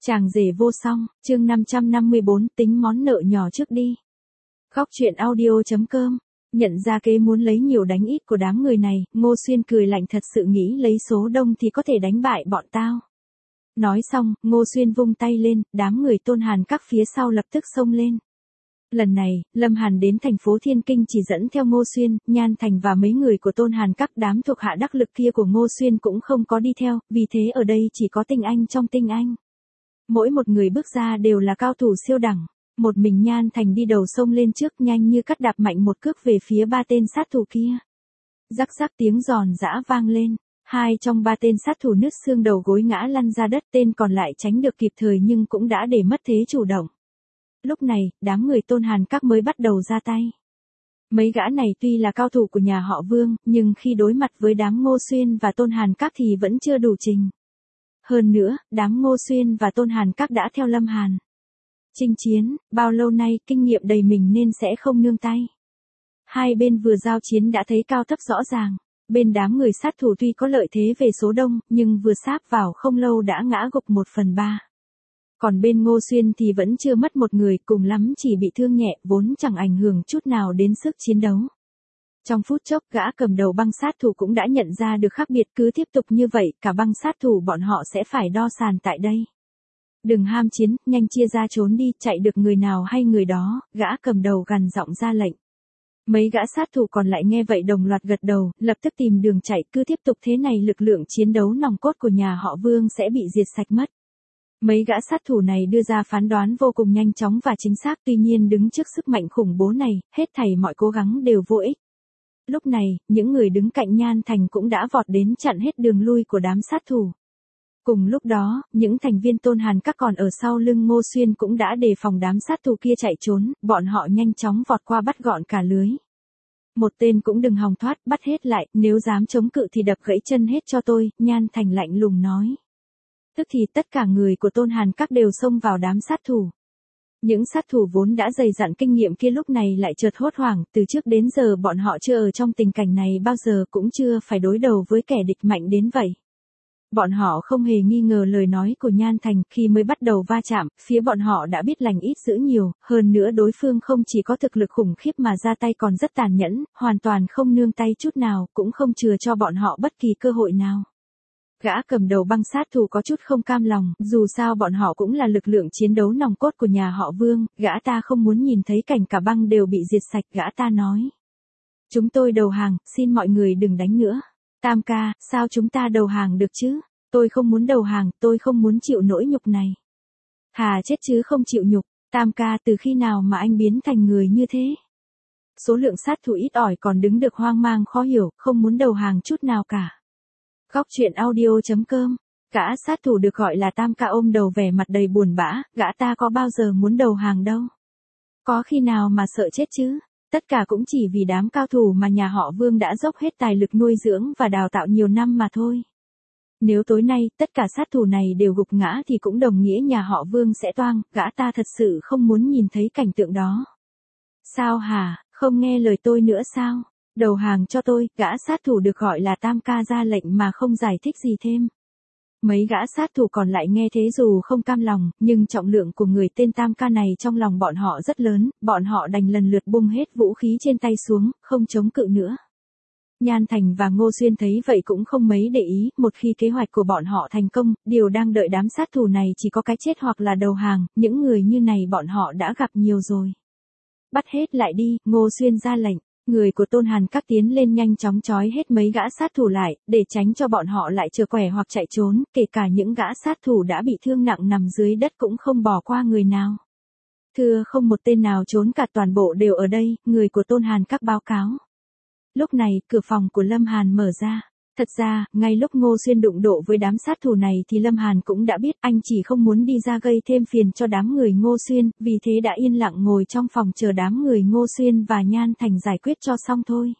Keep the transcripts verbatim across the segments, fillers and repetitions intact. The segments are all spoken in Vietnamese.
Chàng rể vô song, chương năm trăm năm mươi bốn, tính món nợ nhỏ trước đi. Góc truyện audio.com, nhận ra kế muốn lấy nhiều đánh ít của đám người này, Ngô Xuyên cười lạnh thật sự nghĩ lấy số đông thì có thể đánh bại bọn tao. Nói xong, Ngô Xuyên vung tay lên, đám người Tôn Hàn Các phía sau lập tức xông lên. Lần này, Lâm Hàn đến thành phố Thiên Kinh chỉ dẫn theo Ngô Xuyên, Nhan Thành và mấy người của Tôn Hàn Các, đám thuộc hạ đắc lực kia của Ngô Xuyên cũng không có đi theo, vì thế ở đây chỉ có tinh anh trong tinh anh. Mỗi một người bước ra đều là cao thủ siêu đẳng. Một mình Nhan Thành đi đầu sông lên trước, nhanh như cắt đạp mạnh một cước về phía ba tên sát thủ kia. Rắc rắc tiếng giòn giã vang lên. Hai trong ba tên sát thủ nứt xương đầu gối ngã lăn ra đất, tên còn lại tránh được kịp thời nhưng cũng đã để mất thế chủ động. Lúc này, đám người Tôn Hàn Các mới bắt đầu ra tay. Mấy gã này tuy là cao thủ của nhà họ Vương, nhưng khi đối mặt với đám Ngô Xuyên và Tôn Hàn Các thì vẫn chưa đủ trình. Hơn nữa, đám Ngô Xuyên và Tôn Hàn Các đã theo Lâm Hàn chinh chiến, bao lâu nay kinh nghiệm đầy mình nên sẽ không nương tay. Hai bên vừa giao chiến đã thấy cao thấp rõ ràng. Bên đám người sát thủ tuy có lợi thế về số đông, nhưng vừa sáp vào không lâu đã ngã gục một phần ba. Còn bên Ngô Xuyên thì vẫn chưa mất một người, cùng lắm chỉ bị thương nhẹ, vốn chẳng ảnh hưởng chút nào đến sức chiến đấu. Trong phút chốc, gã cầm đầu băng sát thủ cũng đã nhận ra được khác biệt, cứ tiếp tục như vậy, cả băng sát thủ bọn họ sẽ phải đo sàn tại đây. Đừng ham chiến, nhanh chia ra trốn đi, chạy được người nào hay người đó, gã cầm đầu gằn giọng ra lệnh. Mấy gã sát thủ còn lại nghe vậy đồng loạt gật đầu, lập tức tìm đường chạy, cứ tiếp tục thế này lực lượng chiến đấu nòng cốt của nhà họ Vương sẽ bị diệt sạch mất. Mấy gã sát thủ này đưa ra phán đoán vô cùng nhanh chóng và chính xác, tuy nhiên đứng trước sức mạnh khủng bố này, hết thảy mọi cố gắng đều vô ích. Lúc này, những người đứng cạnh Nhan Thành cũng đã vọt đến chặn hết đường lui của đám sát thủ. Cùng lúc đó, những thành viên Tôn Hàn Các còn ở sau lưng Ngô Xuyên cũng đã đề phòng đám sát thủ kia chạy trốn, bọn họ nhanh chóng vọt qua bắt gọn cả lưới. Một tên cũng đừng hòng thoát, bắt hết lại, nếu dám chống cự thì đập gãy chân hết cho tôi, Nhan Thành lạnh lùng nói. Tức thì tất cả người của Tôn Hàn Các đều xông vào đám sát thủ. Những sát thủ vốn đã dày dặn kinh nghiệm kia lúc này lại chợt hốt hoảng, từ trước đến giờ bọn họ chưa ở trong tình cảnh này bao giờ, cũng chưa phải đối đầu với kẻ địch mạnh đến vậy. Bọn họ không hề nghi ngờ lời nói của Nhan Thành, khi mới bắt đầu va chạm, phía bọn họ đã biết lành ít dữ nhiều, hơn nữa đối phương không chỉ có thực lực khủng khiếp mà ra tay còn rất tàn nhẫn, hoàn toàn không nương tay chút nào, cũng không chừa cho bọn họ bất kỳ cơ hội nào. Gã cầm đầu băng sát thủ có chút không cam lòng, dù sao bọn họ cũng là lực lượng chiến đấu nòng cốt của nhà họ Vương, gã ta không muốn nhìn thấy cảnh cả băng đều bị diệt sạch, gã ta nói. Chúng tôi đầu hàng, xin mọi người đừng đánh nữa. Tam ca, sao chúng ta đầu hàng được chứ? Tôi không muốn đầu hàng, tôi không muốn chịu nỗi nhục này. Thà chết chứ không chịu nhục. Tam ca, từ khi nào mà anh biến thành người như thế? Số lượng sát thủ ít ỏi còn đứng được hoang mang khó hiểu, không muốn đầu hàng chút nào cả. Góc truyện audio.com, gã sát thủ được gọi là Tam ca ôm đầu vẻ mặt đầy buồn bã, gã ta có bao giờ muốn đầu hàng đâu. Có khi nào mà sợ chết chứ? Tất cả cũng chỉ vì đám cao thủ mà nhà họ Vương đã dốc hết tài lực nuôi dưỡng và đào tạo nhiều năm mà thôi. Nếu tối nay tất cả sát thủ này đều gục ngã thì cũng đồng nghĩa nhà họ Vương sẽ toang, gã ta thật sự không muốn nhìn thấy cảnh tượng đó. Sao hả, không nghe lời tôi nữa sao? Đầu hàng cho tôi, gã sát thủ được gọi là Tam ca ra lệnh mà không giải thích gì thêm. Mấy gã sát thủ còn lại nghe thế dù không cam lòng, nhưng trọng lượng của người tên Tam ca này trong lòng bọn họ rất lớn, bọn họ đành lần lượt bung hết vũ khí trên tay xuống, không chống cự nữa. Nhan Thành và Ngô Xuyên thấy vậy cũng không mấy để ý, một khi kế hoạch của bọn họ thành công, điều đang đợi đám sát thủ này chỉ có cái chết hoặc là đầu hàng, những người như này bọn họ đã gặp nhiều rồi. Bắt hết lại đi, Ngô Xuyên ra lệnh. Người của Tôn Hàn Các tiến lên nhanh chóng trói hết mấy gã sát thủ lại, để tránh cho bọn họ lại trở quẻ hoặc chạy trốn, kể cả những gã sát thủ đã bị thương nặng nằm dưới đất cũng không bỏ qua người nào. Thưa không một tên nào trốn cả, toàn bộ đều ở đây, người của Tôn Hàn Các báo cáo. Lúc này, cửa phòng của Lâm Hàn mở ra. Thật ra, ngay lúc Ngô Xuyên đụng độ với đám sát thủ này thì Lâm Hàn cũng đã biết anh chỉ không muốn đi ra gây thêm phiền cho đám người Ngô Xuyên, vì thế đã yên lặng ngồi trong phòng chờ đám người Ngô Xuyên và Nhan Thành giải quyết cho xong thôi.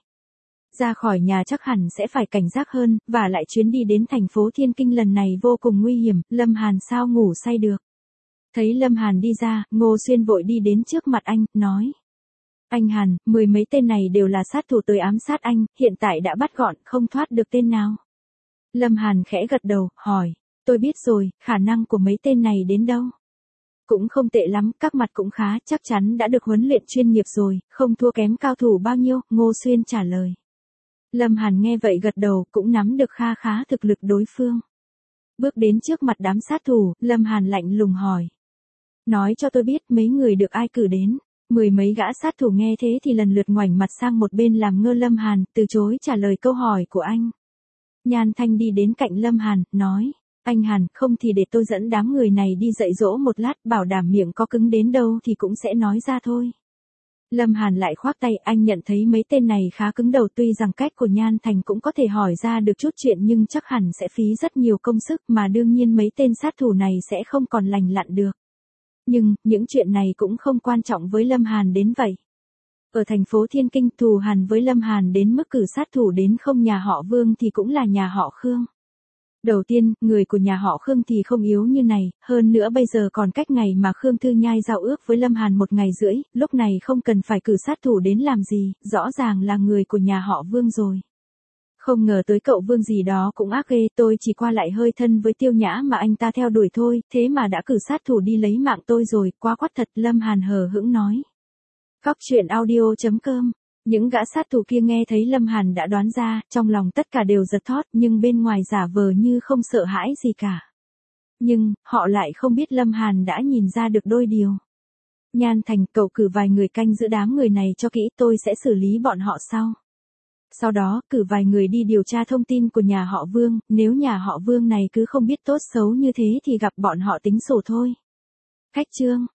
Ra khỏi nhà chắc hẳn sẽ phải cảnh giác hơn, và lại chuyến đi đến thành phố Thiên Kinh lần này vô cùng nguy hiểm, Lâm Hàn sao ngủ say được. Thấy Lâm Hàn đi ra, Ngô Xuyên vội đi đến trước mặt anh, nói. Anh Hàn, mười mấy tên này đều là sát thủ tới ám sát anh, hiện tại đã bắt gọn, không thoát được tên nào. Lâm Hàn khẽ gật đầu, hỏi. Tôi biết rồi, khả năng của mấy tên này đến đâu. Cũng không tệ lắm, các mặt cũng khá, chắc chắn đã được huấn luyện chuyên nghiệp rồi, không thua kém cao thủ bao nhiêu, Ngô Xuyên trả lời. Lâm Hàn nghe vậy gật đầu, cũng nắm được kha khá thực lực đối phương. Bước đến trước mặt đám sát thủ, Lâm Hàn lạnh lùng hỏi. Nói cho tôi biết mấy người được ai cử đến. Mười mấy gã sát thủ nghe thế thì lần lượt ngoảnh mặt sang một bên làm ngơ Lâm Hàn, từ chối trả lời câu hỏi của anh. Nhan Thanh đi đến cạnh Lâm Hàn, nói. Anh Hàn, không thì để tôi dẫn đám người này đi dạy dỗ một lát, bảo đảm miệng có cứng đến đâu thì cũng sẽ nói ra thôi. Lâm Hàn lại khoác tay, anh nhận thấy mấy tên này khá cứng đầu, tuy rằng cách của Nhan Thành cũng có thể hỏi ra được chút chuyện nhưng chắc hẳn sẽ phí rất nhiều công sức mà đương nhiên mấy tên sát thủ này sẽ không còn lành lặn được. Nhưng, những chuyện này cũng không quan trọng với Lâm Hàn đến vậy. Ở thành phố Thiên Kinh, thù hằn với Lâm Hàn đến mức cử sát thủ đến không nhà họ Vương thì cũng là nhà họ Khương. Đầu tiên, người của nhà họ Khương thì không yếu như này, hơn nữa bây giờ còn cách ngày mà Khương Thư Nhai giao ước với Lâm Hàn một ngày rưỡi, lúc này không cần phải cử sát thủ đến làm gì, rõ ràng là người của nhà họ Vương rồi. Không ngờ tới cậu Vương gì đó cũng ác ghê, tôi chỉ qua lại hơi thân với Tiêu Nhã mà anh ta theo đuổi thôi, thế mà đã cử sát thủ đi lấy mạng tôi rồi, quá quắt thật, Lâm Hàn hờ hững nói. Cóc truyện audio chấm com. Những gã sát thủ kia nghe thấy Lâm Hàn đã đoán ra, trong lòng tất cả đều giật thót nhưng bên ngoài giả vờ như không sợ hãi gì cả. Nhưng, họ lại không biết Lâm Hàn đã nhìn ra được đôi điều. Nhan Thành, cậu cử vài người canh giữ đám người này cho kỹ, tôi sẽ xử lý bọn họ sau. Sau đó, cử vài người đi điều tra thông tin của nhà họ Vương, nếu nhà họ Vương này cứ không biết tốt xấu như thế thì gặp bọn họ tính sổ thôi. Khách trương.